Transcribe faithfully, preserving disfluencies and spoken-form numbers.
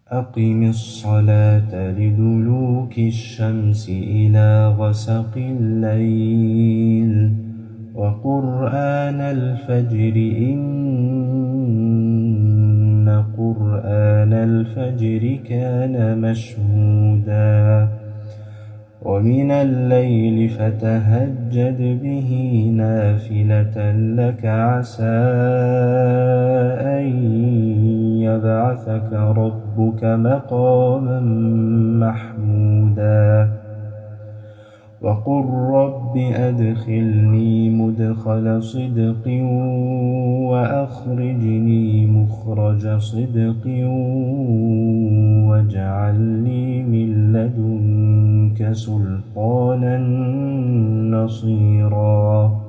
أقم الصلاة لدلوك الشمس إلى غسق الليل وقرآن الفجر إن قرآن الفجر كان مشهودا ومن الليل فتهجد به نافلة لك عسى أن يبعثك ربك مقاما محمودا وقل رب أدخلني مدخل صدق وأخرجني مخرج صدق واجعل لي من لدنك سلطانا نصيرا